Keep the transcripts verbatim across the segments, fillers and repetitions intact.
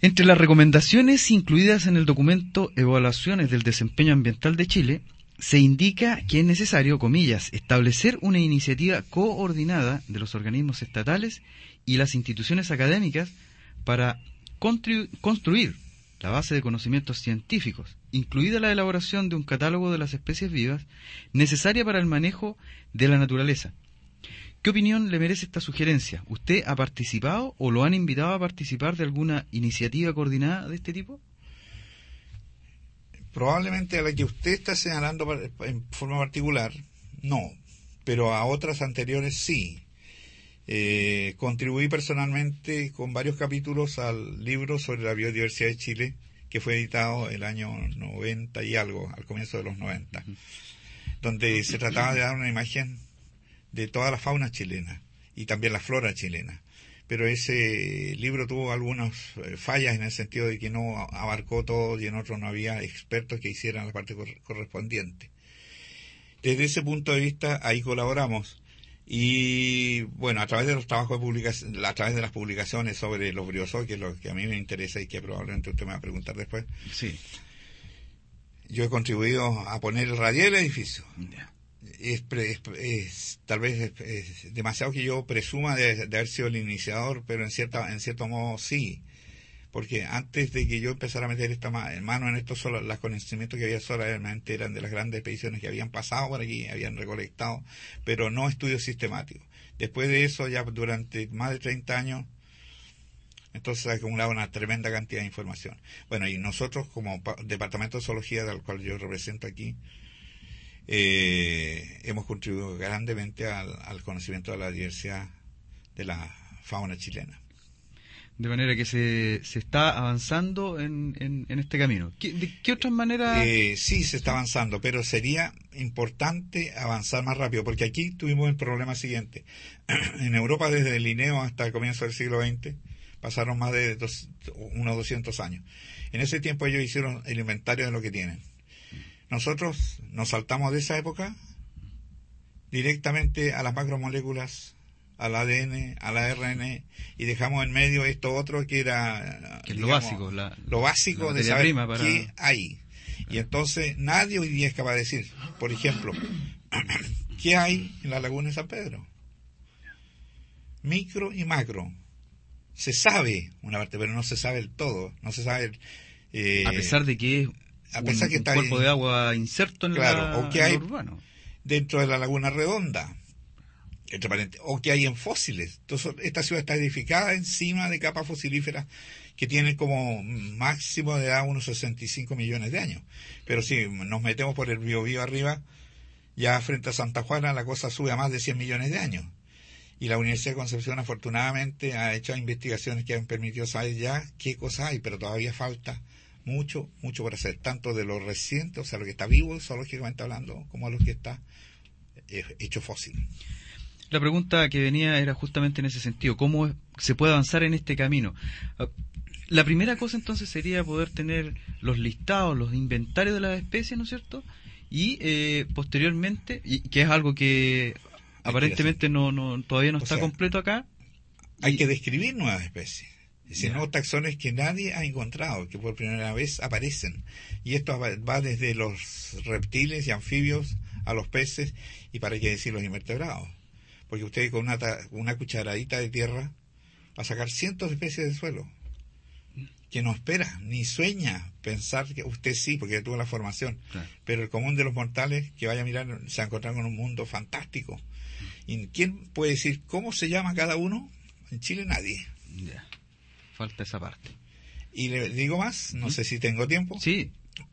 Entre las recomendaciones incluidas en el documento Evaluaciones del Desempeño Ambiental de Chile, se indica que es necesario, comillas, establecer una iniciativa coordinada de los organismos estatales y las instituciones académicas para constru- construir la base de conocimientos científicos, incluida la elaboración de un catálogo de las especies vivas necesaria para el manejo de la naturaleza. ¿Qué opinión le merece esta sugerencia? ¿Usted ha participado o lo han invitado a participar de alguna iniciativa coordinada de este tipo? Probablemente a la que usted está señalando en forma particular, no, pero a otras anteriores sí. Eh, contribuí personalmente con varios capítulos al libro sobre la biodiversidad de Chile, que fue editado el año noventa y algo, al comienzo de los noventa, donde se trataba de dar una imagen de toda la fauna chilena y también la flora chilena. Pero ese libro tuvo algunas fallas en el sentido de que no abarcó todo y en otros no había expertos que hicieran la parte correspondiente. Desde ese punto de vista, ahí colaboramos. Y bueno, a través de los trabajos de publicación, a través de las publicaciones sobre los briozoos, que es lo que a mí me interesa y que probablemente usted me va a preguntar después, sí, yo he contribuido a poner el radial del edificio. Yeah. Es, es, es tal vez es, es demasiado que yo presuma de, de haber sido el iniciador, pero en cierta en cierto modo sí, porque antes de que yo empezara a meter esta mano en esto, solo los conocimientos que había solamente eran de las grandes expediciones que habían pasado por aquí, habían recolectado, pero no estudios sistemáticos. Después de eso, ya durante más de treinta años, entonces se ha acumulado una tremenda cantidad de información. Bueno, y nosotros como Departamento de Zoología, del cual yo represento aquí, Eh, hemos contribuido grandemente al, al conocimiento de la diversidad de la fauna chilena. De manera que se, se está avanzando en, en, en este camino. ¿Qué, ¿De qué otras maneras? Eh, sí, se está avanzando, pero sería importante avanzar más rápido, porque aquí tuvimos el problema siguiente. En Europa, desde el Linneo hasta el comienzo del siglo veinte, pasaron más de dos, unos doscientos años. En ese tiempo ellos hicieron el inventario de lo que tienen. Nosotros nos saltamos de esa época directamente a las macromoléculas, al A D N, al A R N, y dejamos en medio esto otro que era que es digamos, lo básico, la, lo básico la de saber para... qué hay. Y entonces nadie hoy día es capaz de decir, por ejemplo, ¿qué hay en la laguna de San Pedro? Micro y macro. Se sabe una parte, pero no se sabe el todo, no se sabe el, eh, a pesar de que es a pesar un, que un está cuerpo ahí, de agua inserto en, claro, la, o que en hay lo urbano. Dentro de la laguna redonda, entre paréntesis, o que hay en fósiles. Entonces, esta ciudad está edificada encima de capas fosilíferas que tienen como máximo de edad unos sesenta y cinco millones de años. Pero si nos metemos por el Biobío arriba, ya frente a Santa Juana la cosa sube a más de cien millones de años. Y la Universidad de Concepción afortunadamente ha hecho investigaciones que han permitido saber ya qué cosas hay, pero todavía falta mucho, mucho por hacer, tanto de lo reciente, o sea, lo que está vivo, zoológicamente hablando, como lo que está eh, hecho fósil. La pregunta que venía era justamente en ese sentido, ¿cómo se puede avanzar en este camino? La primera cosa entonces sería poder tener los listados, los inventarios de las especies, ¿no es cierto? Y eh, posteriormente, y que es algo que hay aparentemente que no, no todavía no o está sea, completo acá. Hay y... que describir nuevas especies. Es decir, nuevos taxones que nadie ha encontrado, que por primera vez aparecen. Y esto va desde los reptiles y anfibios a los peces, y para qué decir los invertebrados. Porque usted con una, una cucharadita de tierra va a sacar cientos de especies del suelo, que no espera, ni sueña pensar que usted sí, porque tuvo la formación. Claro. Pero el común de los mortales que vaya a mirar se va a encontrar con un mundo fantástico. ¿Y quién puede decir cómo se llama cada uno? En Chile nadie. Ya. Falta esa parte. Y le digo más, no ¿Mm? sé si tengo tiempo. Sí.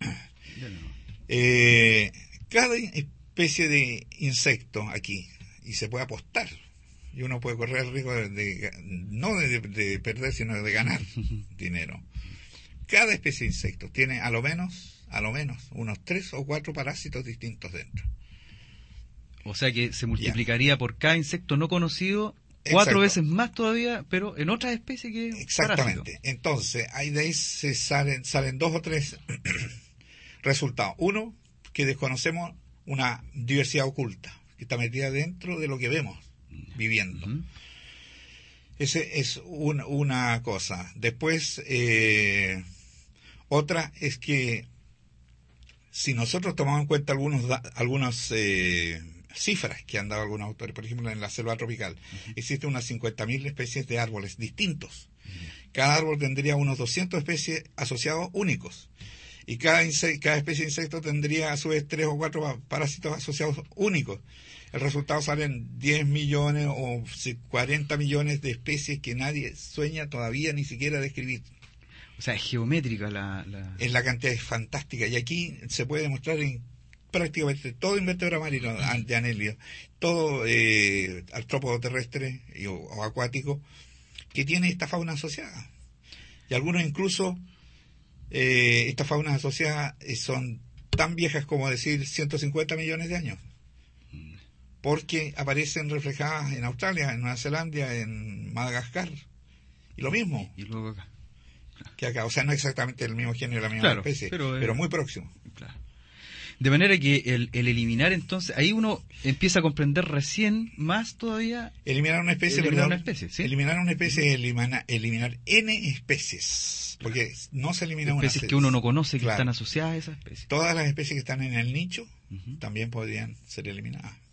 eh, cada especie de insecto aquí, y se puede apostar, y uno puede correr el riesgo de, de no de, de perder, sino de ganar dinero. Cada especie de insecto tiene a lo menos, a lo menos, unos tres o cuatro parásitos distintos dentro. O sea que se multiplicaría ya. por cada insecto no conocido cuatro Exacto. veces más todavía, pero en otras especies que exactamente. Parásito. Entonces, ahí de ahí se salen, salen dos o tres resultados. Uno, que desconocemos una diversidad oculta, que está metida dentro de lo que vemos viviendo. Uh-huh. Ese es un, una cosa. Después, eh, otra es que si nosotros tomamos en cuenta algunos algunas eh, cifras que han dado algunos autores, por ejemplo, en la selva tropical, uh-huh. existen unas cincuenta mil especies de árboles distintos. Uh-huh. Cada árbol tendría unos doscientas especies asociados únicos. Y cada, inse- cada especie de insecto tendría a su vez tres o cuatro parásitos asociados únicos. El resultado salen diez millones o cuarenta millones de especies que nadie sueña todavía ni siquiera describir. O sea, es geométrica la... la... Es la cantidad es fantástica. Y aquí se puede demostrar en prácticamente todo invertebrado marino de anelio, todo eh, artrópodo terrestre y, o, o acuático, que tiene esta fauna asociada. Y algunos incluso, eh, estas faunas asociadas son tan viejas como decir ciento cincuenta millones de años. Porque aparecen reflejadas en Australia, en Nueva Zelanda, en Madagascar. Y lo mismo. Y, y luego acá. Que acá, o sea, no exactamente el mismo género, la misma claro, especie, pero, eh, pero muy próximo. Claro. De manera que el, el eliminar, entonces, ahí uno empieza a comprender recién más todavía... Eliminar una especie, eliminar perdón, una especie, ¿sí? Eliminar una especie es elimina, eliminar N especies, porque no se elimina una especies especie. que uno no conoce que claro. están asociadas a esas especies. Todas las especies que están en el nicho uh-huh. también podrían ser eliminadas.